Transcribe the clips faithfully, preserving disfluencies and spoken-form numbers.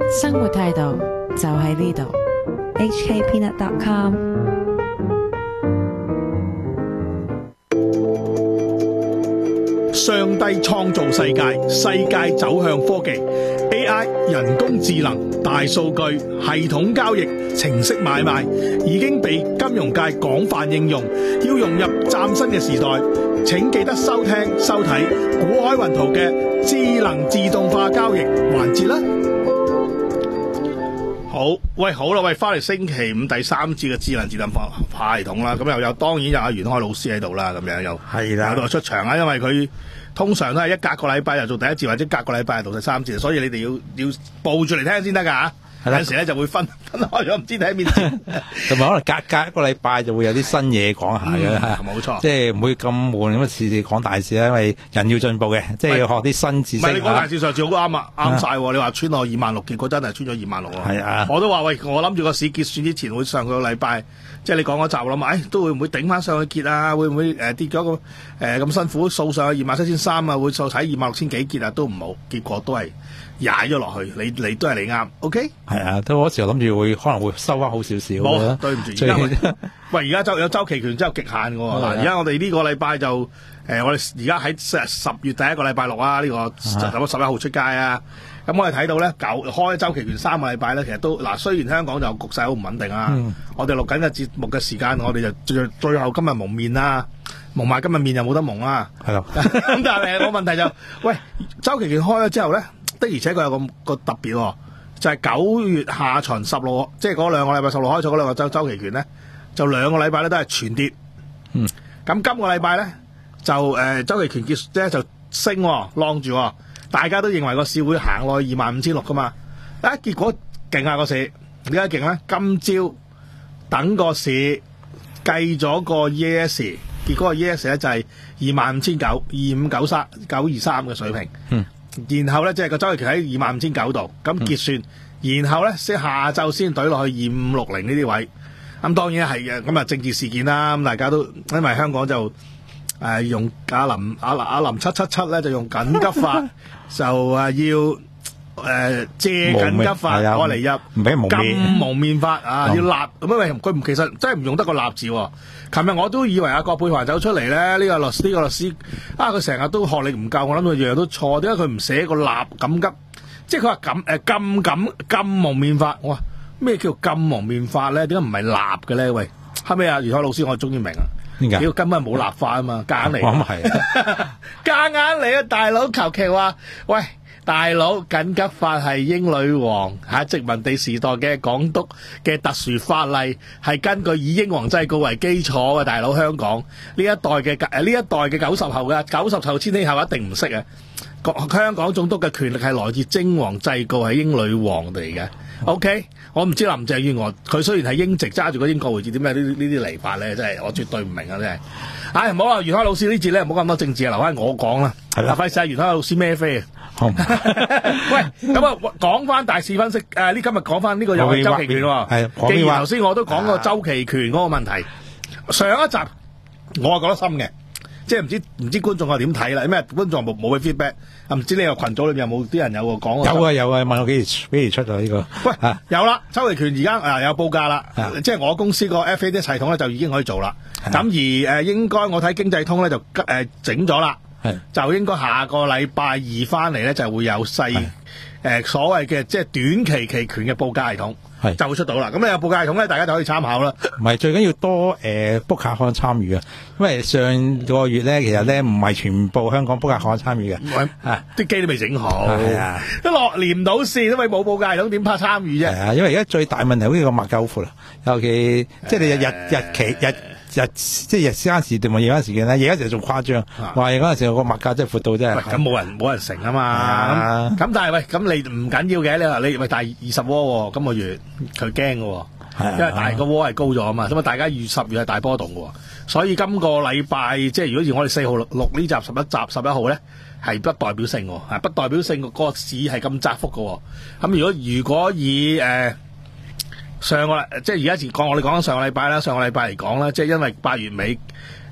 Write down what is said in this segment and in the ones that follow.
生活態度就喺呢度。 H K peanut dot com。 上帝創造世界，世界走向科技 A I 人工智能、大數據、系統交易、程式買賣已經被金融界廣泛應用。要融入嶄新嘅時代，請記得收聽收睇股海雲圖嘅智能自動化交易環節啦。好，喂，好啦，喂，翻嚟星期五第三節嘅智能自動化系統啦，咁又有當然有阿袁開老師喺度啦，咁樣又係啦，喺度出場啊，因為佢通常都係一隔個禮拜就做第一節，或者隔個禮拜就做第三節，所以你哋要要報住嚟聽先得噶吓。有陣時咧就會分分開咗，唔知睇邊節， 同埋可能隔隔一個禮拜就會有啲新嘢講下嘅， 冇錯， 即係唔會咁悶咁啊！次次講大事咧，因為人要進步嘅，即係要學啲新知識。 唔係你講大事上次好啱啊，啱晒。你話穿落二萬六，結果真係穿咗二萬六啊！係啊，我都話喂，我諗住個市結算之前會上個禮拜，即係你講嗰集我諗，誒都會唔會頂翻上去結啊？會唔會誒跌咗個誒咁辛苦掃上去二萬七千三啊？會掃睇二萬六千幾結啊？都唔好，結果都係踩咗落去。你你都係你啱 ，OK？係啊，都嗰時候諗住會可能會收翻好少少。 冇，對唔住，而家喂，而家周有周期權真係極限嘅喎。嗱，而家我哋呢個禮拜就誒、呃，我哋而家喺十十月第一個禮拜六啊，呢、這個十十一號出街啊。咁我哋睇到咧，九開周期權三個禮拜咧，其實都嗱，雖然香港就局勢好唔穩定啊。嗯、我哋錄緊嘅節目嘅時間，我哋就最最後今日蒙面啦，蒙埋今日面又冇得蒙啊。係咯。咁但係我問題就，喂，周期權開咗之後咧，的而且確有個個特別、哦。就係、是、九月下旬十六，即係嗰兩個禮拜十六開咗嗰兩個周周期權咧，就兩個禮拜咧都係全跌。嗯，咁今個禮拜咧就誒、呃、周期權結咧就升、哦，晾住、哦，大家都認為個市會行落去二萬五千六噶嘛。啊，結果勁下個市，點解勁咧？今朝等個市計咗個 E S， 結果個 E S 咧就係二萬五千九，二五九三九二三嘅水平。嗯。然後咧，即係個周期權喺二萬五千九度，咁結算，嗯、然後咧先下晝先懟落去二五六零呢啲位，咁當然係嘅，咁啊政治事件啦，咁大家都因為香港就誒、呃、用阿林阿阿林七七七咧就用緊急法，就誒要誒、呃、借緊急法攞嚟入，唔俾蒙面，禁蒙面法啊，嗯、要立咁因為佢唔其實真係唔用得個立字、哦。琴日我都以為阿郭佩華走出嚟咧，呢、這個律師呢、這個律師啊，佢成日都學歷唔夠，我諗佢樣樣都錯。點解佢唔寫個立緊急？即係佢話禁誒禁禁禁蒙面法。我話咩叫禁蒙面法咧？點解唔係立嘅咧？喂，後尾阿袁海老師我終於明啦。點解？根本冇立法啊嘛，夾硬嚟。我諗係夾硬嚟啊！大佬求其話喂。大佬，緊急法係英女王喺殖民地時代嘅港督嘅特殊法例，係根據以英皇制誥為基礎嘅。大佬，香港呢一代嘅誒呢一代嘅九十後嘅九十後千禧後一定唔識啊！香港總督嘅權力係來自英皇制誥，係英女王嚟嘅。OK， 我唔知林鄭月娥佢雖然係英籍揸住個英國會字，點解呢呢啲嚟法咧？真係我絕對唔明啊！真係。唉，唔好啦，袁開老師呢節咧唔好咁多政治啊，留翻我講啦。係啦，費事阿袁開老師孭飛啊！喂，咁啊，講翻大市分析誒，呢、呃、今日講翻呢個有周期權喎。係，既然頭先我都講過周期權嗰個問題，上一集我係覺得深嘅，即係唔知唔知觀眾係點睇啦？咩觀眾冇冇嘅 feedback？唔知呢個群組裏面有冇啲人有個講？有啊有啊，問我幾時幾時出啊呢、這個？喂，啊、有啦，周期權而家誒有報價啦，即係我公司個 F A D 系統咧就已經可以做啦。咁而誒、呃、應該我睇經濟通咧就誒整咗啦。係就應該下個禮拜二翻嚟咧，就會有細誒、呃、所謂嘅即係短期期權嘅報價系統，係就會出到啦。咁你有報價系統咧，大家就可以參考啦。唔係最緊要多誒 book 客行參與啊，因為上個月咧其實咧唔係全部香港 book 客行參與嘅，啊啲機都未整好，係啊，都落連唔到線，因為冇報價系統點怕參與啫？係啊，因為而家最大問題好似個脈夠闊啦，尤其即係你日日日期日。日即係日間時段同夜間時段咧，夜間時仲誇張，話夜嗰陣時個物價真係闊到真係。咁冇人冇人成啊嘛。咁、啊、但係喂，咁你唔緊要嘅，你話你喂大二十窩喎，今個月佢驚嘅喎，因為大個窩係高咗啊嘛。咁啊，大家月十月係大波動嘅喎，所以今個禮拜即係如果以我哋四號錄呢集十一集十一號咧，係不代表性喎，不代表性個市係咁窄幅嘅喎。咁如果如果以誒。呃上個即係而家講我哋講緊上個禮拜啦，上個禮拜嚟講啦，即係因為八月尾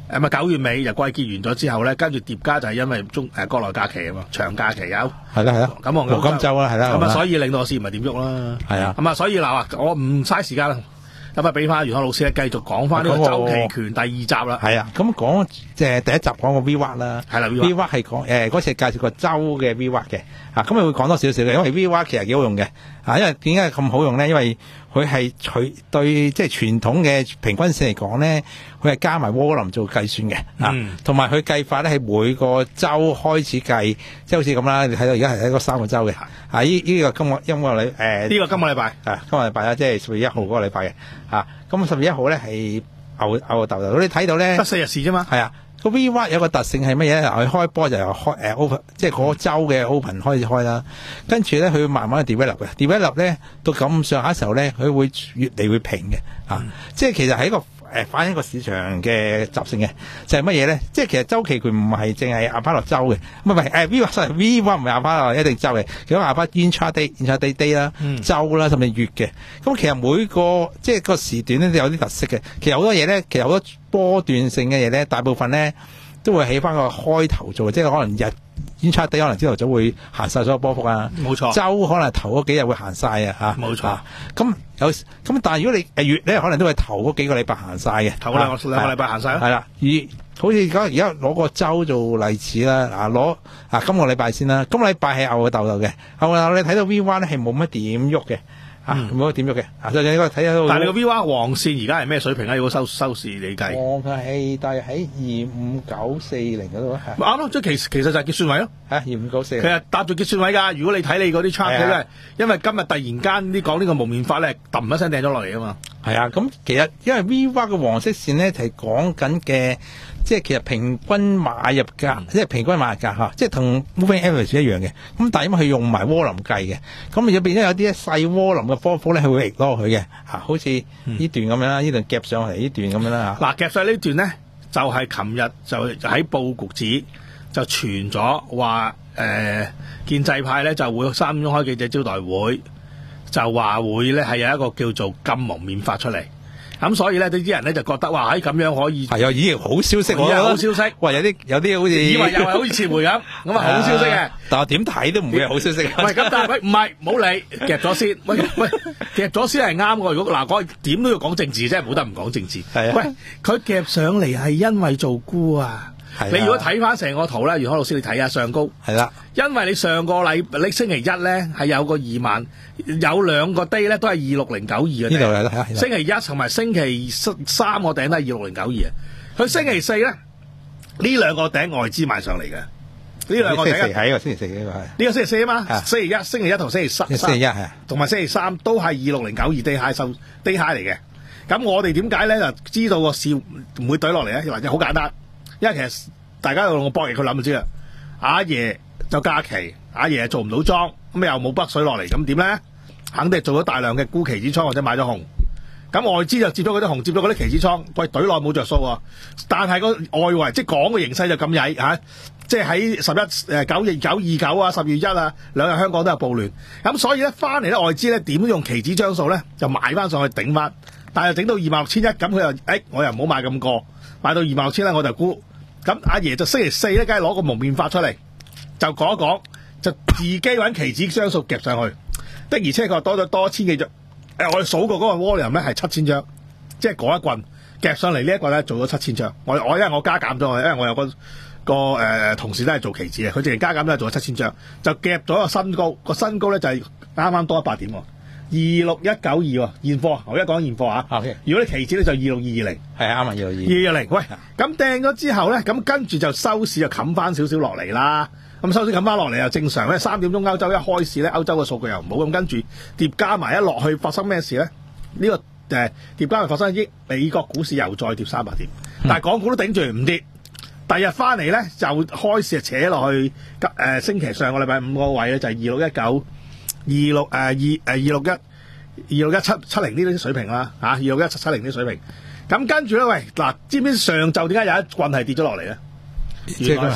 誒咪九月尾就季結完咗之後咧，跟住疊加就係因為中誒國內假期啊嘛，長假期有係啦係啦， 咁我黃金週啦係啦， 咁啊所以令到個市唔係點喐啦， 係啊， 咁啊所以嗱我唔嘥時間啦。咁啊，俾翻袁海老師咧，繼續講翻呢個周期權第二集啦。 係啊，咁講即係第一集講個 V W A T 啦。 係啦 ，V W A T 係講誒嗰次介紹個周嘅 V W A T 嘅。啊，咁啊會講多少少嘅，因為 V W A T 其實幾好用嘅。啊，因為點解咁好用咧？因為佢係取對即係傳統嘅平均線嚟講咧，佢係加埋渦輪做計算嘅。啊，同埋佢計法咧係每個周開始計，即係好似咁啦。你睇到而家係一個三個周嘅。啊，依依個今個今個禮誒呢個今個禮拜啊，今個禮拜啦，即係十月一號嗰個禮拜嘅。啊，咁十月一號咧係牛牛豆豆，你睇到咧得四日市啫嘛。 係啊，個 V W A T 有個特性係乜嘢咧？佢開波就由開誒 open，即係嗰個周嘅 open 開始開啦。跟住咧，佢慢慢去 develop 嘅 develop 咧，到咁上下時候咧，佢會越嚟越平嘅。啊，嗯、即係其實係一個誒反映個市場嘅習性嘅，就係乜嘢咧？即係其實周期佢唔係淨係亞巴落周嘅，唔係唔係誒 V W A T V W A T 唔係亞巴落一定周嘅，其實亞巴 intraday intraday day 啦、嗯、周啦甚至月嘅。咁其實每個即係個時段咧都有啲特色嘅。其實好多嘢咧，其實好多波段性嘅嘢咧，大部分咧都會起翻個開頭做，即係可能日 intraday 可能朝頭早會行晒所有波幅啊。冇錯。周可能頭嗰幾日會行晒啊嚇。冇錯。咁、啊、有咁，但係如果你誒月咧，可能都係頭嗰幾個禮拜行晒嘅。頭兩個兩個禮拜行晒咯。係啦，而好似而家而家攞個周做例子啦，啊攞啊今個禮拜先啦，今個禮拜係牛嘅豆豆嘅，牛嘅豆豆你睇到 V W A T 咧係冇乜點喐嘅。啊，冇乜點喐嘅，啊，就你應該睇下。但係你個 V W A T 黃線而家係咩水平咧？如果收收市你計，黃係大約喺二五九四零嗰度啊。啱咯，即係其其實就係結算位咯。係二五九四零。其實搭住結算位㗎。如果你睇你嗰啲 chart 咧，因為今日突然間啲講呢個蒙面法咧，揼一聲掟咗落嚟啊嘛。係啊，咁其實因為 V W A T 嘅黃色線咧係講緊嘅。即係其實平均買入價，嗯、即係平均買入價嚇，即係同 moving average 一樣嘅。咁但係因為佢用埋渦輪計嘅，咁入邊咧有啲細渦輪嘅波幅咧係會逆多佢嘅嚇，好似呢段咁樣啦，呢、嗯、段夾上嚟呢段咁樣啦嚇。嗱、啊、夾上呢段咧，就係琴日就喺佈局指就傳咗話誒建制派咧就會三點鐘開記者招待會，就話會咧係有一個叫做禁蒙面法出嚟。咁所以咧，啲人咧就覺得話喺咁樣可以係啊，咦好消息喎，好消息。喂，有啲有啲好似以為又係好似撤回咁，咁啊好消息嘅。但係點睇都唔會係好消息。喂，咁但係喂唔係，唔好理，夾咗先。喂喂，夾咗先係啱喎。如果嗱講點都要講政治啫，冇得唔講政治。係啊。喂，佢夾上嚟係因為做沽啊。你如果睇翻成個圖咧，袁海老師你睇下上高係啦，因為你上個禮你星期一咧係有個二萬，有兩個 day 咧都係二六零九二嘅。呢度嚟啦，星期一同埋星期三個頂都係二六零九二啊。佢星期四咧呢兩個頂外資買上嚟嘅，呢兩個頂係個星期四呢個係呢個星期四啊嘛，星期一星期一同星期三星期一係同埋星期三都係二六零九二 day high 收 day high 嚟嘅。咁我哋點解咧就知道個市唔會懟落嚟咧？或者好簡單。因為其實大家用個博弈，佢諗就知啦。阿爺就假期，阿爺做唔到莊，咁又冇北水落嚟，咁點咧？肯定做咗大量嘅沽期指倉或者買咗紅。咁外資就接咗嗰啲紅，接咗嗰啲期指倉，喂，隊內冇着數喎。但係個外圍即係講嘅形勢就咁曳嚇，即係喺十一誒九月九二九啊，十月一啊兩日香港都有暴亂。咁所以咧翻嚟咧外資咧點都用期指張數咧就買翻上去頂翻，但係頂到二萬六千一，咁佢又誒我又唔好買咁過，買到二萬六千咧我就沽。咁阿爺就星期四咧，梗係攞個蒙面法出嚟，就講一講，就自己揾期指張數夾上去。的而且確多咗多千幾張。誒，我哋數過嗰個 volume 咧係七千張，即係嗰一棍夾上嚟呢一個咧做咗七千張。我我因為我加減咗，因為我有個個誒、呃、同事都係做期指嘅，佢淨係加減都係做咗七千張，就夾咗個新高。個新高咧就係啱啱多一百點喎，二六一九二喎現貨。我而家講現貨啊。Okay. 如果你期指咧就二六二二零，係啱啊，二六二二二零。喂，咁掟咗之後咧，咁跟住就收市就冚翻少少落嚟啦。咁收市冚翻落嚟又正常咧。三點鐘歐洲一開市咧，歐洲嘅數據又唔好，咁跟住疊加埋一落去發生咩事咧？呢、這個誒、呃、疊加埋發生益美國股市又再跌三百點，但係港股都頂住唔跌。第日翻嚟咧就開市就扯落去，誒、呃、星期上個禮拜五個位咧就係二六一九、二六誒二誒二六一、二六一七七零呢啲水平啦，嚇二六一七七零啲水平。咁跟住咧，喂嗱，知唔知上晝點解有一棍係跌咗落嚟咧？原來上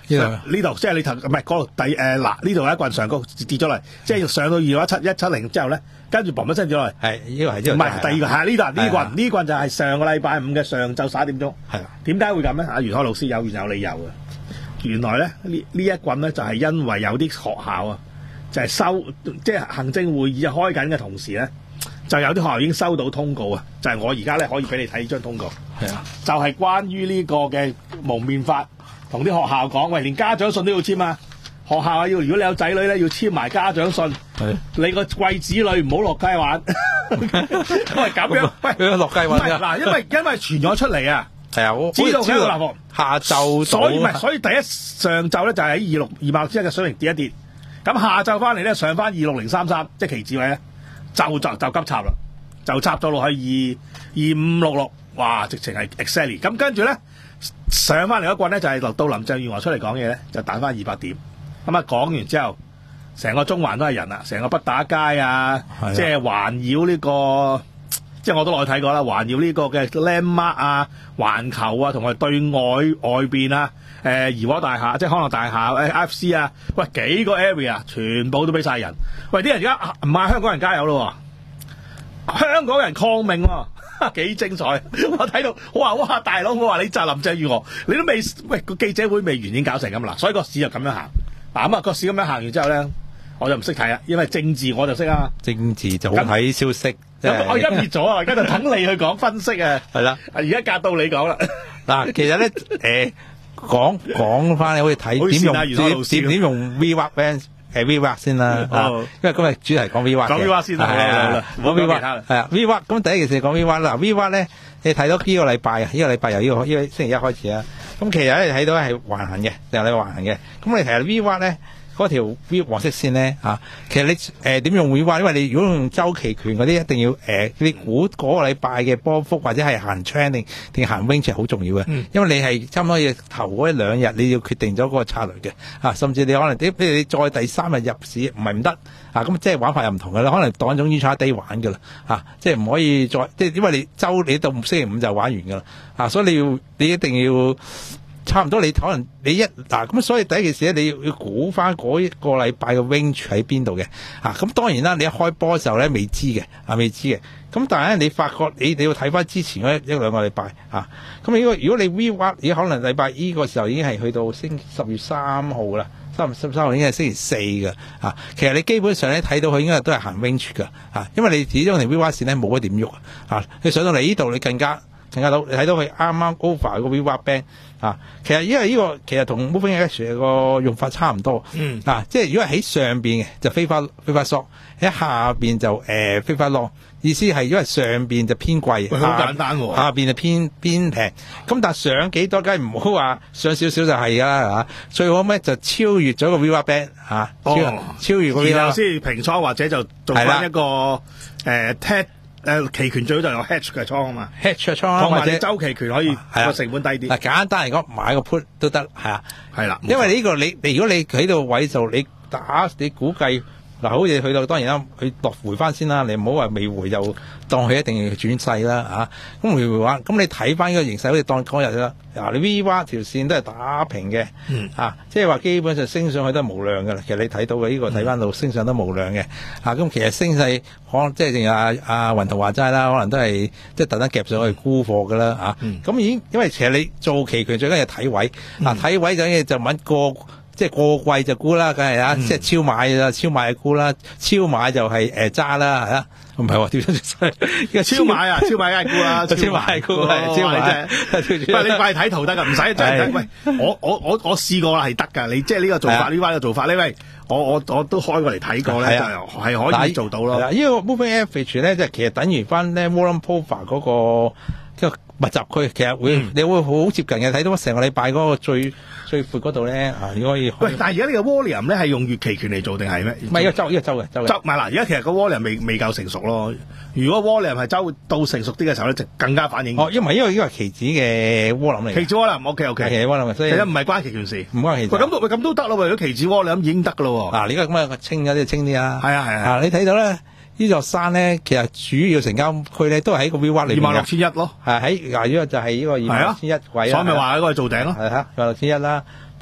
呢呢度即係你頭唔係嗰度第誒嗱呢度有一棍上高跌咗落，即係上到二六一七一七零之後咧，跟住嘣一聲跌落嚟。 係呢個係呢個唔係第二個係呢度呢棍係呢棍就係上個禮拜五嘅上晝十一點鐘。 係啦， 點解會咁咧？阿袁海老師有原有理由嘅。原來咧呢呢一棍咧就係因為有啲學校啊，就係收即係行政會議開緊嘅同時咧，就有啲學校已經收到通告啊，就係我而家咧可以俾你睇呢張通告。 係啊， 就係關於呢個嘅蒙面法，同啲學校講，喂，連家長信都要簽啊！學校啊，要如果你有仔女咧，要簽埋家長信。 係你個貴子女唔好落街玩。喂，咁樣，喂， 佢落街玩㗎。 嗱，因為因為傳咗出嚟啊， 係啊，我知道佢一個立房， 下晝所以唔係，所以第一上晝咧就係喺二六二百六之一嘅水平跌一跌，咁下晝翻嚟咧上翻二六零三三，即係期指位咧，就就就急插啦，就插咗落去二二五六六。哇！直情係 exactly 咁，跟住咧上翻嚟嗰棍咧就係、是、到林鄭月娥出嚟講嘢咧，就彈翻二百點。咁啊講完之後，成個中環都係人啊，成個畢打街啊，即係環繞呢、這個，即係我都落去睇過啦，環繞呢個嘅 landmark 啊、環球啊，同埋對外外邊啊，誒怡和大廈，即係康樂大廈、誒 I F C 啊，喂幾個 area 全部都俾晒人。喂，啲人而家唔係香港人加油咯，香港人抗命喎、啊。幾精彩！我睇到，我話哇，大佬，我話你就林鄭月娥，你都未喂個記者會未完已經搞成咁啦，所以個市就咁樣行。嗱咁啊，個市咁樣行完之後咧，我就唔識睇啦，因為政治我就識啊。 政治就好睇消息。 我而家撇咗啊，而家就等你去講分析啊。係啦，而家夾到你講啦。嗱， 其實咧，誒講講翻你可以睇點用點點用 V W A P band。誒 V W A P 先啦， 哦、 因為今日主題講 V W A P 嘅，講 V W A P 先啦，係啊， 講 V W A P 係啊 V W A P 咁第一件事講 V W A P 啦 ，V W A P 咧你睇到呢個禮拜啊，呢、這個禮拜由呢、這個呢、這個星期一開始啊，咁其實咧你睇到係橫行嘅，成個禮拜橫行嘅，咁你其實 V W A P 咧嗰條 V 黃色線咧嚇，其實你誒點、呃、用 V W A P，因為你如果用周期權嗰啲一定要誒、呃、你估嗰個禮拜嘅波幅或者係行 trending 定行 range 係好重要嘅、嗯，因為你係差唔多要頭嗰一兩日你要決定咗嗰個策略嘅啊，甚至你可能啲譬如你再第三日入市唔係唔得啊，咁即係玩法又唔同嘅啦，可能當一種 intraday 玩㗎啦啊，即係唔可以再即係因為你周你到星期五就玩完㗎啦啊，所以你要你一定要。差唔多你可能你一嗱咁、啊、所以第一件事咧，你要要估翻嗰一個禮拜嘅 range 喺邊度嘅啊？咁當然啦，你一開波嘅時候咧未知嘅啊，未知嘅。咁但係咧，你發覺你你要睇翻之前嗰一一兩個禮拜啊。咁如果如果你 V W A P 可能禮拜呢個時候已經係去到星十月三號啦，三十三號已經係星期四嘅啊。其實你基本上咧睇到佢應該都係行 range 㗎啊，因為你始終條 V W A P 線咧冇一點喐啊。你上到嚟呢度你更加。更加到你睇到佢啱啱 over 個 V W A P band 啊，其實因為呢、這個其實同 moving average 個用法差唔多，嗯啊，即係如果喺上邊嘅就飛翻飛翻 short，喺下邊就誒、呃、飛翻 long，意思係因為上邊就偏貴， 好簡單喎、啊， 下邊就偏偏平，咁但係上幾多梗係唔好話上少少就係啦，係嘛？最好咩就超越咗個 V W A P band 啊，超、哦、超越個 V W A P，先平倉或者就做翻一個誒 test。誒期權最好就有 hedge 嘅倉啊嘛 ，hedge 嘅倉同埋你週期權可以個成本低啲。嗱、 啊、簡單嚟講，買個 put 都得，係啊， 係啦。 因為呢、這個你你如果你喺度位就你打你估計嗱，好似去到當然啦，佢落回翻先啦，你唔好話未回就當佢一定要轉勢啦啊。咁回回翻，咁你睇翻呢個形勢，好似當嗰日啦。嗱，你 V W A P 條線都係打平嘅，嗯啊，即係話基本上升上去都係無量嘅啦。其實你睇到嘅呢、這個睇翻到升上都無量嘅，啊咁其實升勢可能即係正如阿阿雲圖話齋啦，可能都係即係特登夾上去沽貨㗎啦啊。咁、嗯、已經因為其實你做期權最緊要睇位，嗱、嗯、睇、啊、位就嘢就揾個。即係過貴就沽啦，梗係啊！即係超買啦，超買就沽啦，超買就係誒揸啦，係啊，唔係喎，調翻轉，依個超買啊，超買梗係沽啦，超買沽係超買啫。喂，你快睇圖得噶，唔使真係。喂，我我我我試過啦，係得噶。你即係呢個做法，呢班嘅做法呢？喂，我我我都開過嚟睇過咧，就係可以做到咯。呢個 moving average 咧，即係其實等於翻咧 Warren Buffett 嗰個即係密集區，其實會、嗯、你會好接近嘅，睇到成個禮拜嗰個最最闊嗰度咧啊，你可以。喂，但係而家呢個 volume 咧係用月期權嚟做定係咩？唔係，呢個周呢個周嘅周嘅。周唔係嗱，而家其實個 volume 未未夠成熟咯。如果 volume 係周到成熟啲嘅時候咧，就更加反映。哦，因為因為呢個係期指嘅 volume 嚟。期指 volume，OK OK。期指 volume，所以其實唔係關期權事，唔關期指。喂，咁喂咁都得咯，為咗期指 volume 已經得噶咯。嗱，呢個咁啊清咗啲清啲啊。係啊係啊。啊，你睇到咧？呢座山咧，其實主要成交區咧都係喺個 V W A P 裏面嘅，二萬六千一咯。係喺嗱，呢個就係呢個二萬六千一位啦。所以咪話嗰個做頂咯。係嚇，二萬六千一啦。同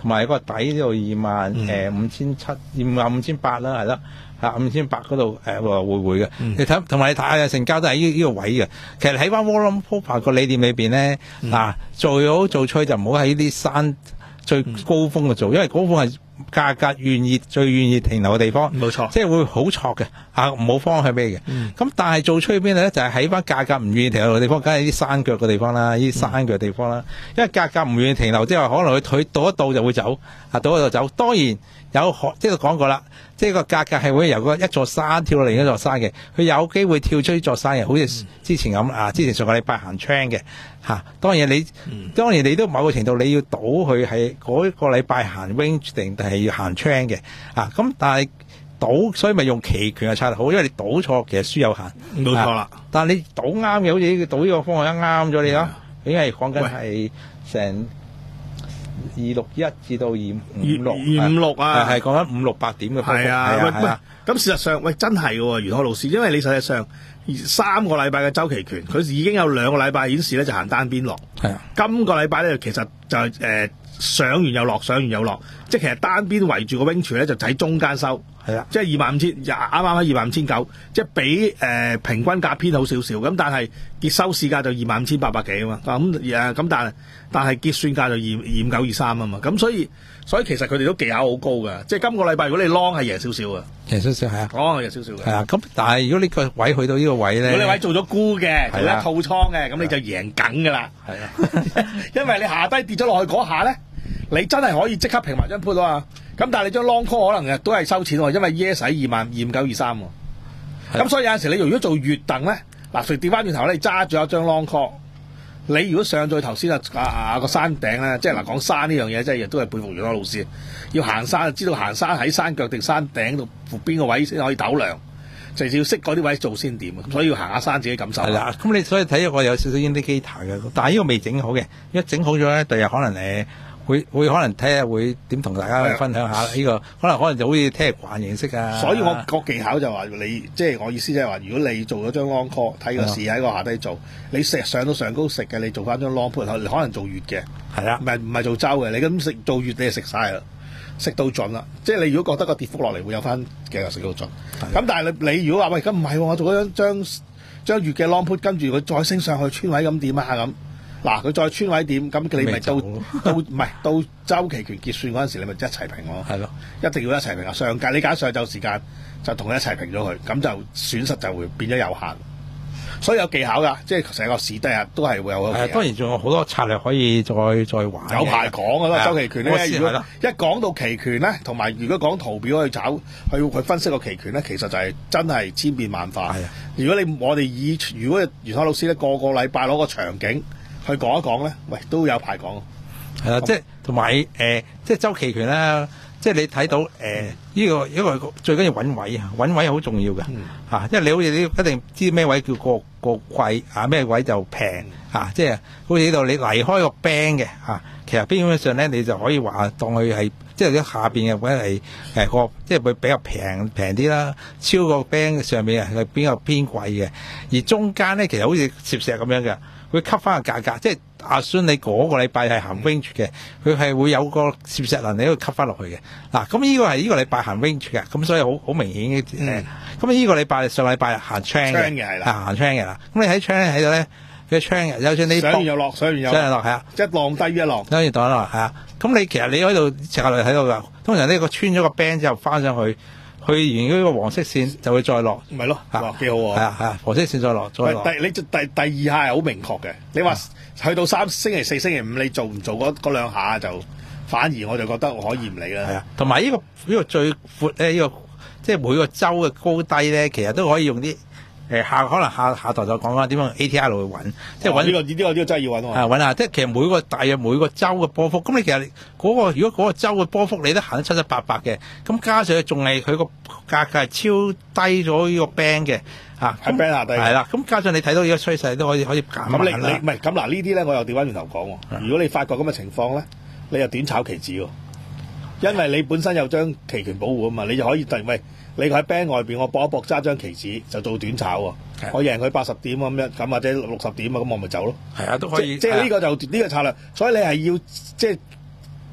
同埋個底呢度二萬嗯誒五千七，二萬五千八啦，係啦。嚇五千八嗰度誒會會嘅， 嗯你睇同埋你睇下成交都係呢呢個位嘅。其實喺翻 Wallumbilla 個理念裏邊咧，嗱、 嗯、 最好做吹就唔好喺啲山最高峰嘅做，因為高峰係價格願意最願意停留嘅地方， 冇錯， 即係會好錯嘅嚇，冇方向俾嘅。咁、 嗯、 但係做吹邊咧就係喺翻價格唔願意停留嘅地方，梗係啲山腳嘅地方啦，呢啲山腳嘅地方啦。因為價格唔願意停留，即係可能佢腿到一到就會走，啊到一度走。當然有學即係講過啦。即係個價格係會由個一座山跳落另一座山嘅，佢有機會跳出呢座山嘅，好似之前咁啊！之前上個禮拜行 train 嘅嚇，當然你、嗯、當然你都某個程度你要賭佢係嗰個禮拜行 range 定定係要行 train 嘅啊！咁但係賭所以咪用期權嘅策略好，因為你賭錯其實輸有限， 冇錯啦、 啊。但係你賭啱嘅，好似賭呢個方向一啱咗你啦，已經係講緊係成二六一至到二五六， 二五六啊， 係講緊五六百點嘅波幅， 係啊， 係啊，係啊。 咁事實上，喂，真係嘅喎，袁海老師，因為你實際上三個禮拜嘅週期權，佢已經有兩個禮拜顯示咧就行單邊落， 係啊。 今個禮拜咧其實就係、是、誒、呃、上完又落，上完又落，即係其實單邊圍住個 range 咧就喺中間收， 係啊， 即係二萬五千，啱啱喺二萬五千九，即係比誒、呃、平均價偏好少少，咁但係結收市價就二萬五千八百幾啊嘛，咁誒咁但係但係結算價就二二五九二三啊嘛，咁所以所以其實佢哋都技巧好高㗎，即係今個禮拜如果你 long 係贏少少啊， 贏少少係啊， 哦贏少少嘅， 係啊，咁但係如果呢個位去到呢個位咧， 如果你位做咗沽嘅，做咗套倉嘅，咁你就贏緊㗎啦， 係啊， 因為你下低跌咗落去嗰下咧，你真係可以即刻平埋張 put 啊嘛，咁但係你張 long call 可能都係收錢喎，因為 yes 喺二萬二五九二三喎，咁所以有陣時你如果做月凳咧，嗱，隨調翻轉頭咧，你揸住一張 long call。你如果上咗頭先啊啊啊個山頂咧，即係嗱講山呢樣嘢，即係亦都係佩服袁海老師。要行山，知道行山喺山腳定山頂度邊個位先可以斗量，就要識嗰啲位做先掂。所以要行下山自己感受。係啦， 咁你所以睇我有少少 indicator 嘅，但係呢個未整好嘅，一整好咗咧，第日可能誒會會可能睇下會點同大家分享下呢、呢個，可能可能就好似聽日慣形式啊。 所以我個技巧就話你，即係我意思即係話，如果你做咗張 long call，睇個市喺個下低做，你食上到上高食嘅，你做翻張 long put，你可能做月嘅，係啦，唔係唔係做周嘅，你咁食做月你就食晒啦，食到盡啦。即係你如果覺得個跌幅落嚟會有翻嘅，就食到盡。咁但係你你如果話喂咁唔係，我做咗張張張月嘅 long put，跟住佢再升上去穿位咁點啊咁？嗱，佢再穿位點，咁你咪到到唔係到週期權結算嗰陣時，你咪一齊平咯。係咯，一定要一齊平啊！上屆你揀上晝時間就同佢一齊平咗佢，咁就損失就會變咗有限。所以有技巧㗎，即係成個市低啊，都係會有。係當然仲有好多策略可以再再玩。有排講㗎啦，週期權咧，如果一講到期權咧，同埋如果講圖表去炒，去去分析個期權咧，其實就係真係千變萬化。係啊，如果你我哋以如果袁海老師咧個個禮拜攞個場景去講一講咧，喂，都有排講。係啊，即係同埋誒，即係周期權啦，即係你睇到誒呢、呃這個，因為最緊要揾位啊，揾位好重要嘅嚇、嗯啊，因為你好似你一定知咩位叫個個貴啊，咩位就平嚇、啊，即係好似呢度你離開個 band 嘅嚇，其實基本上咧你就可以話當佢係即係啲下邊嘅位係誒個即係會比較平平啲啦，超過 band 上面係比較偏貴嘅，而中間咧其實好似攝石咁樣嘅。會吸翻個價格，即係阿孫你嗰個禮拜係行 range 嘅，佢係會有個攝石能力去吸翻落去嘅。嗱、啊，咁呢個係呢個禮拜行 range 嘅，咁所以好好明顯嘅。誒，咁呢個禮拜上禮拜行 train 嘅，係啦，行 train 嘅啦。咁你喺 train 喺度咧，佢 train 嘅，就算你上完又落，上完又上完落，係啊，即係浪低於一浪，跟住盪一浪，係啊。咁你其實你喺度直落嚟睇到㗎，通常呢個穿咗個 band 之後翻上去。去完嗰個黃色線就會再落，唔係咯，嚇幾好喎，係啊係啊，黃色線再落再落。第你第第二下係好明確嘅，你話去到三星期四、星期五你做唔做嗰嗰兩下就反而我就覺得我可以唔理啦。係啊，同埋呢個呢、呢個最闊咧，呢、呢個即係每個州嘅高低咧，其實都可以用啲。誒下可能下下台再講啦，點樣 A T R 去揾，即係揾呢個呢、呢個呢、呢個真係要揾喎。係揾啊！即係其實每個大約每個州嘅波幅，咁你其實嗰、嗰個如果嗰個州嘅波幅你都行得七七八八嘅，咁加上仲係佢個價格係超低咗呢個 band 嘅嚇，喺 band 下低係啦。咁加上你睇到呢個趨勢都可以可以減慢啦。咁你你唔係咁嗱？呢啲咧我又調翻轉頭講喎。如果你發覺咁嘅情況咧，你又短炒期指喎，因為你本身有張期權保護啊嘛，你就可以突喂。你喺 band 外邊，我搏一搏揸張期指就做短炒喎，我贏佢八十點咁樣，咁或者六十點啊，咁我咪走咯。係啊，都可以。即係呢個就呢、呢個策略，所以你係要即係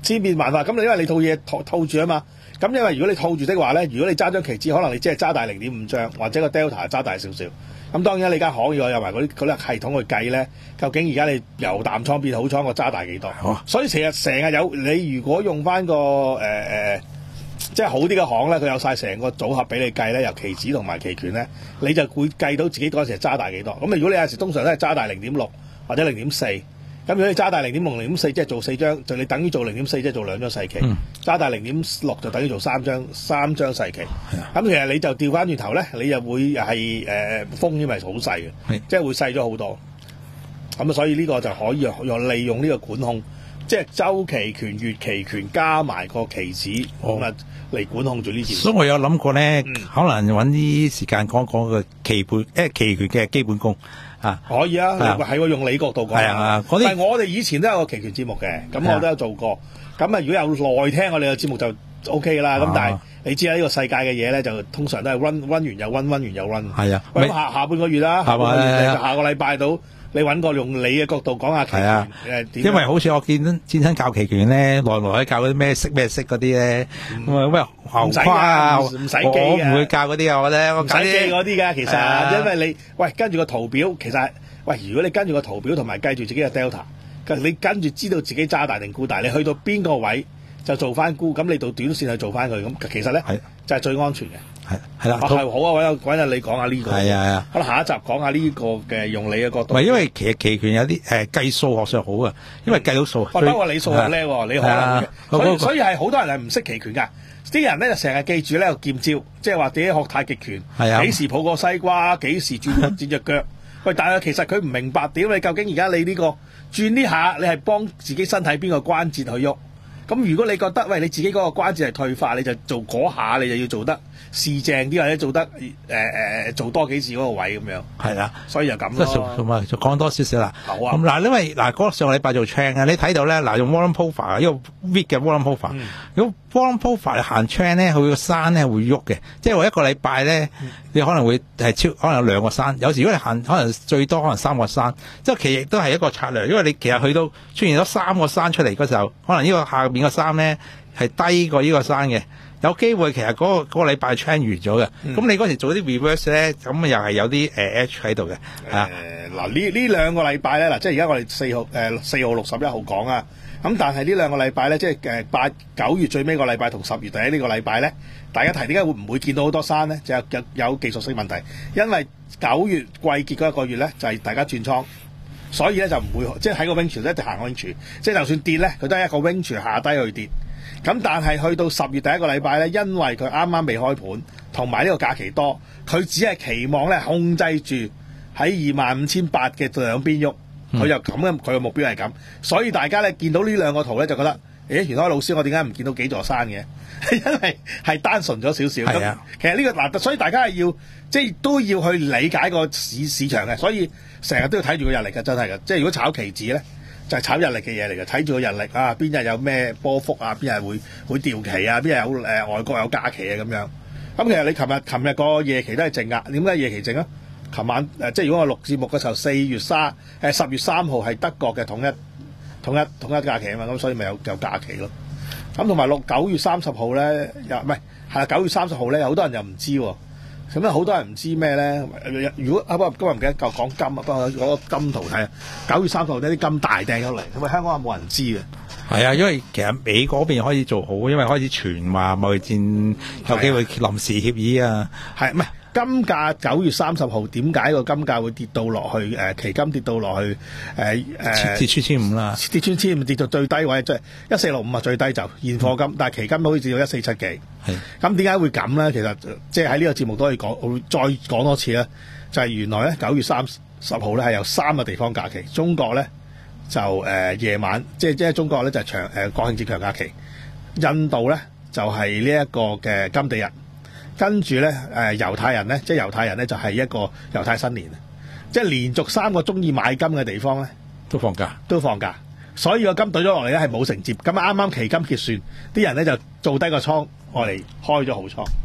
千變萬化。咁你因為你套嘢套套住啊嘛，咁因為如果你套住的話咧，如果你揸張期指，可能你只係揸大零點五張，或者個 Delta 揸大少少。咁當然你間行要有埋嗰啲嗰啲系統去計咧，究竟而家你由淡倉變好倉個揸大幾多？ 哦、 所以成日成日有你如果用翻個誒誒、呃，即係好啲嘅行咧，佢有晒成個組合俾你計咧，由期指同埋期權咧，你就會計到自己嗰陣時揸大幾多。咁如果你有時通常都係揸大零點六或者零點四。咁如果你揸大零點六、零點四，即係做四張，就你等於做零點四，即係做兩張細期；揸、嗯、大零點六就等於做三張三張細期。咁其實你就調翻轉頭咧，你就會係誒、呃、風險係好細嘅，即係會細咗好多。咁啊，所以呢個就可以用利用呢個管控，即係週期權、月期權加埋個期指咁啊嚟管控住呢件事。 所以我有諗過咧、嗯，可能揾啲時間講講個期本誒期權嘅基本功。啊， 可以啊，係喎，用你角度講。係啊，但係我哋以前都有個期權節目嘅，咁我都有做過。咁啊，如果有耐聽我哋嘅節目就 O K 啦。咁、啊、但係你知啦，呢、這個世界嘅嘢咧，就通常都係 run run 完又 run，run 完又 run。係啊，咁下下半個月啦，下半個月下個禮拜到，你揾個用你嘅角度講下期權誒點？因為好似我見戰親教期權咧，來來教嗰啲咩識咩識嗰啲咧，咁啊咩後跨啊，唔使記我唔會教嗰啲啊，我咧唔使記嗰啲㗎，其實、啊、因為你喂跟住個圖表，其實喂如果你跟住個圖表同埋計住自己嘅 delta， 你跟住知道自己揸大定沽大，你去到邊個位就做翻沽，咁你到短線去做翻佢，咁其實咧就係、是、最安全嘅。 係係啦， 係好啊！揾揾日你講下呢、這個。係啊係啊，可能下一集講下呢個嘅用你嘅角度。 唔係因為其實期權有啲誒計數學上好啊，因為計到數。 不過你數學叻喎，你可能所以所以係好多人係唔識期權㗎。啲人咧就成日記住咧劍招，即係話自己學太極拳，幾時抱個西瓜，幾時轉轉隻腳。喂，但係其實佢唔明白點你究竟而家你呢、這個轉呢下，你係幫自己身體邊個關節去喐？咁如果你覺得喂你自己嗰個關節係退化，你就做嗰下，你就要做得試正啲，或者做得誒誒、呃、做多幾次嗰個位咁樣。係啦，所以就咁咯。 咁啊，就講多少少啦。 好啊。 咁嗱，因為嗱嗰上個禮拜做 chain 啊，你睇到咧嗱用 volume profile 呢個 week 嘅 volume profile，、嗯、如果 volume profile 行 chain 咧，佢個山咧會喐嘅，即係話一個禮拜咧、嗯，你可能會係超可能有兩個山，有時如果你行可能最多可能三個山，即係其實亦都係一個策略，因為你其實去到出現咗三個山出嚟嗰時候，可能呢個下面個山咧係低過呢個山嘅。有機會其實嗰、那個嗰、那個禮拜 chain 完咗嘅，咁、嗯、你嗰時做啲 reverse 咧，咁又係有啲誒 edge 喺度嘅。誒嗱呢呢兩個禮拜咧，嗱即係而家我哋四號誒四號六十一號講啊，咁但係呢兩個禮拜咧，即係誒八九月最尾個禮拜同十月第一呢個禮拜咧，大家提點解會唔會見到好多山咧？就有有有技術性問題，因為九月季結嗰一個月咧就係、是、大家轉倉，所以咧就唔會即係喺個 range 咧就行 range，即係就算跌咧，佢都係一個 range 下低去跌。咁但係去到十月第一個禮拜咧，因為佢啱啱未開盤，同埋呢個假期多，佢只係期望咧控制住喺二萬五千八嘅兩邊喐，佢就咁嘅，佢嘅目標係咁，所以大家咧見到呢兩個圖咧就覺得，誒，原來老師我點解唔見到幾座山嘅？因為係單純咗少少。係啊，其實呢、這個嗱，所以大家係要即係都要去理解個市市場嘅，所以成日都要睇住個日曆嘅，真係嘅。即係如果炒期指咧。就係、是、炒日曆嘅嘢嚟嘅，睇住個日曆啊，邊日有咩波幅啊，邊日會會調期啊，邊日有誒、呃、外國有假期啊咁樣。咁其實你琴日琴日個夜期都係靜㗎，點解夜期靜啊？琴晚誒、呃、即係如果我錄節目嘅時候，四月三誒十月三號係德國嘅統一統一統一假期啊嘛，咁所以咪有有假期咯。咁同埋六九月三十號咧，又唔係係啦，九月三十號咧，有好多人又唔知喎。咁啊，好多人唔知咩咧？如果啊，不過今日唔記得夠講金啊，不過攞個金圖睇啊。九月三十號呢啲金大掟咗嚟，咁啊香港有冇人知嘅？ 係啊，因為其實美國嗰邊開始做好，因為開始傳話貿易戰有機會臨時協議啊。 係唔係金價九月三十號點解個金價會跌到落去？誒、呃、期金跌到落去誒誒、呃、 跌穿千五啦， 跌穿千五跌到最低位，即係一四六五啊最低就現貨金，嗯、但係期金好似跌到一四七幾。係咁點解會咁咧？其實即係喺呢個節目都可以講，我會再講多次啦。就係、是、原來咧九月三十號咧係有三個地方假期，中國咧就誒、呃、夜晚，即係即係中國咧就係、是、長誒、呃、國慶節長假期，印度咧就係呢一個嘅金地日。跟住咧，誒、呃、猶太人咧，即係猶太人咧，就係、是、一個猶太新年，即係連續三個中意買金嘅地方咧， 都放假， 都放假，所以個金對咗落嚟咧係冇承接，咁啱啱期金結算，啲人咧就做低個倉，我嚟開咗好倉。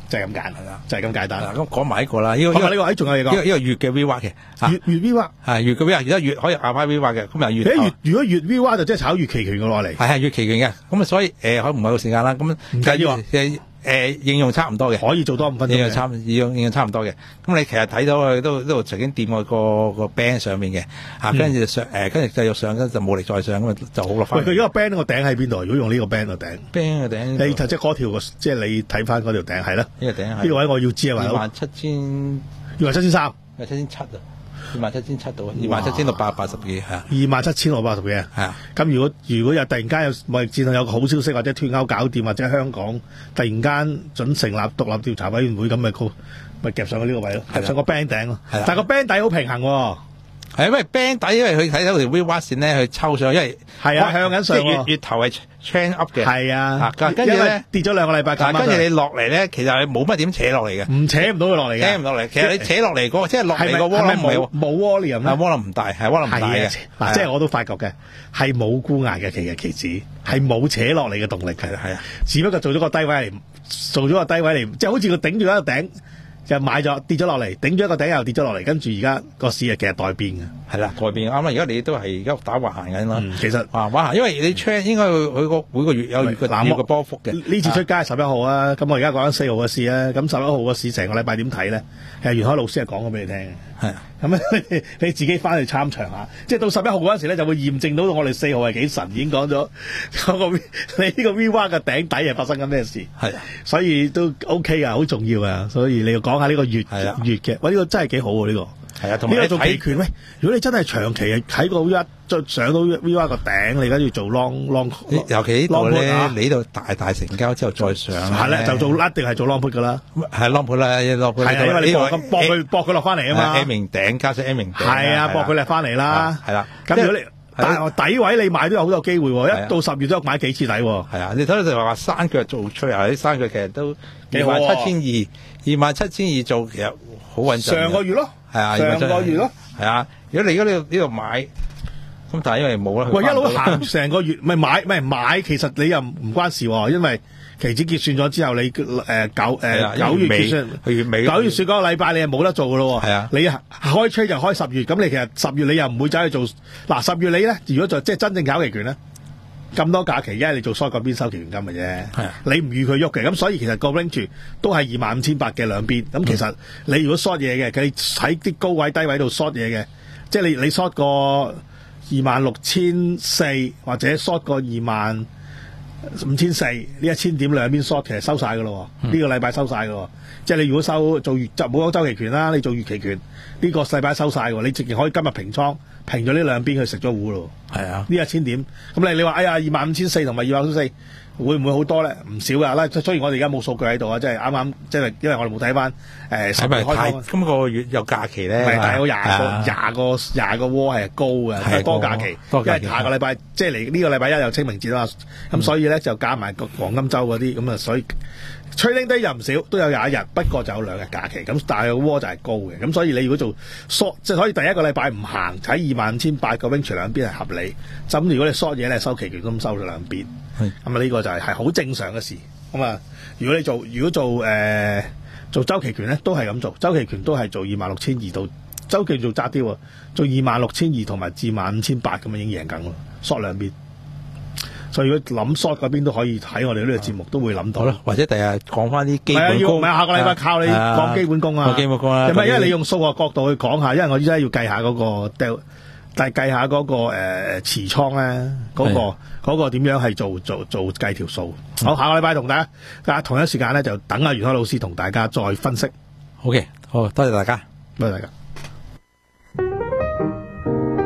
就係咁簡單啦，就係咁簡單。 嗱，咁講埋呢個啦，呢個講埋呢個，誒仲有嘢講。 呢個呢個月嘅 V W A 嘅，啊月月 V W A 係月嘅 V W A，而家月可以亞派 V W A 嘅，咁又月。 誒月如果月 V W A 就即係炒月期權嘅落嚟。 係係月期權嘅，咁啊所以誒可能唔係個時間啦，咁唔緊要啊誒誒應用差唔多嘅， 可以做多五分鐘嘅。 應用差應用應用差唔多嘅，咁你其實睇到佢都都曾經掂過個個 band 上面嘅，嚇跟住就上誒跟住繼續上跟就冇力再上咁啊就好落翻。 喂，佢而家個 band 個頂喺邊度？如果用呢個 band 個頂 band 嘅頂， 你即係嗰條個，即係你睇翻嗰條頂係啦。 呢個頂係呢個位我要知啊， 二大佬。 萬七千， 二萬七千三， 二萬七千七啊，二萬七千七到，二萬七千六百八十幾係啊， 二萬七千六百八十幾啊。 係啊， 咁如果如果有突然間有貿易戰有個好消息，或者脱歐搞掂，或者香港突然間準成立獨立調查委員會，咁咪個咪夾上去呢個位咯， 係啦夾上個 band 頂咯。 係啦但係個 band 底好平衡喎。 係因為 band 底，因為佢睇到條 V W A 線咧，佢抽上，因為係啊向緊上喎即係月月頭係 chain up 嘅， 係啊啊，跟住因為咧跌咗兩個禮拜， 但跟住你落嚟咧，其實你冇乜點扯落嚟嘅， 唔扯唔到佢落嚟嘅， 扯唔落嚟。其實你扯落嚟嗰個即係落係咪嚟個窩係咪輪唔係冇冇 volume 啊， 咧？ 窩輪唔大，係窩輪唔大嘅。 嗱，即係我都發覺嘅，係冇沽壓嘅期嘅期指，係冇扯落嚟嘅動力嘅， 係啊， 只不過做咗個低位嚟，做咗個低位嚟，即係好似佢頂住一個頂，就買咗跌咗落嚟，頂咗一個頂又跌咗落嚟，跟住而家個市係其實待變嘅。 係啦，外邊啱啦。而家你都係而家打橫行緊啦。 嗯，其實啊，橫行，因為你 chain 應該佢佢個每個月有月個嗱月個波幅嘅。 呢次出街係十一號啊，咁我而家講緊四號嘅市啊，咁十一號嘅市成個禮拜點睇咧？其實袁海老師係講咗俾你聽嘅。 係啊， 咁咧你自己翻去參詳下，即係到十一號嗰陣時咧，就會驗證到我哋四號係幾神，已經講咗嗰個 V- 你呢個 V W A 嘅頂底係發生緊咩事， 係啊， 所以都 OK 啊，好重要啊，所以你要講下呢個月係啊月嘅，喂呢個真係幾好喎呢個。 係啊，同呢個埋你睇做期權喂，如果你真係長期喺個 V W A 再上到 V W A 個頂，你而家要做 long long， 尤其呢度 long put 咧， 啊你呢度大大成交之後再上係啦，就做一定係做 long put 噶啦， 係 long put 啦，long put 係啊，因為你搏咁搏佢搏佢落翻嚟啊嘛 A 名頂加上 A 名頂， 係啊，搏佢落翻嚟啦， 係啦。 咁如果你但係底位你買都有好多機會喎， 係啊一到十月都有買幾次底喎。 係啊，你睇到就話山腳做吹啊，啲山腳其實都二幾好喎萬七千二，二萬七千二做其實好穩陣嘅。 上個月咯， 係啊， 上個月咯， 係啊。如果你而家呢度呢度買，咁但係因為冇啦， 喂一路佢翻唔到行成個月，咪買咪買，其實你又唔關事喎，因為期指結算咗之後，你誒九係啊誒九月結算， 去月尾九月算嗰個禮拜你係冇得做噶咯喎。 係啊你開吹就開十月，咁你其實十月你又唔會走去做嗱十月你咧，如果就即係真正搞期權咧，咁多假期，因為你做 short 嗰邊收期權金嘅啫， 係啊你唔預佢喐嘅，咁所以其實個 range 都係二萬五千八嘅兩邊。咁其實你如果 short 嘢嘅，佢喺啲高位低位度 short 嘢嘅，即係你你 short 個二萬六千四或者 short 個二萬五千四呢一千點兩邊 short 其實收晒噶咯，呢、 嗯、 個禮拜收晒噶，即係你如果收做月就冇講周期權啦，你做月期權呢、呢個禮拜收晒喎，你直情可以今日平倉平咗呢兩邊去食咗糊咯。 係啊， 呢一千點咁你你話哎呀二萬五千四同埋二萬五千四會唔會好多咧？唔少噶啦，雖然我哋而家冇數據喺度啊，即係啱啱即係因為我哋冇睇翻誒十月開太倉。 今個月有假期咧， 唔係，但係有廿個係廿個廿個窩係高嘅， 係多假期。 多假期因為下個禮拜即係嚟呢個禮拜一有清明節啊嘛，咁所以咧就加埋個黃金周嗰啲，咁啊所以 trading day 又唔少，都有廿一日，不過就有兩日假期。咁但係個窩就係高嘅，咁所以你如果做 short，即係可以第一個禮拜唔行，喺二萬五千八個 range 兩邊係合理。咁如果你 short 嘢咧，收期權咁收咗兩邊，咁啊呢個就係係好正常嘅事。咁啊，如果你做如果做誒、呃、做周期權咧，都係咁做，周期權都係做二萬六千二到。周期做窄啲喎，做二萬六千二同埋二萬五千八咁已經贏緊咯，short 兩邊。所以如果諗 short 嗰邊都可以喺我哋呢個節目都會諗到。 好啦，或者第日講翻啲基係啊， 本功。 要唔係下個禮拜靠你講基本功啊？ 講基本功啊！ 唔係因為你用數學角度去講下，因為我依家要計下嗰個 del，但係計下嗰個誒持倉咧，嗰個嗰個點樣係做做做計條數。好，下個禮拜同大家，但係同一時間咧就等阿袁海老師同大家再分析。 好嘅，好多謝大家， 多謝大家。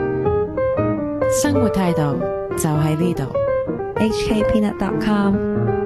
生活態度就喺呢度。 H K Peanut dot com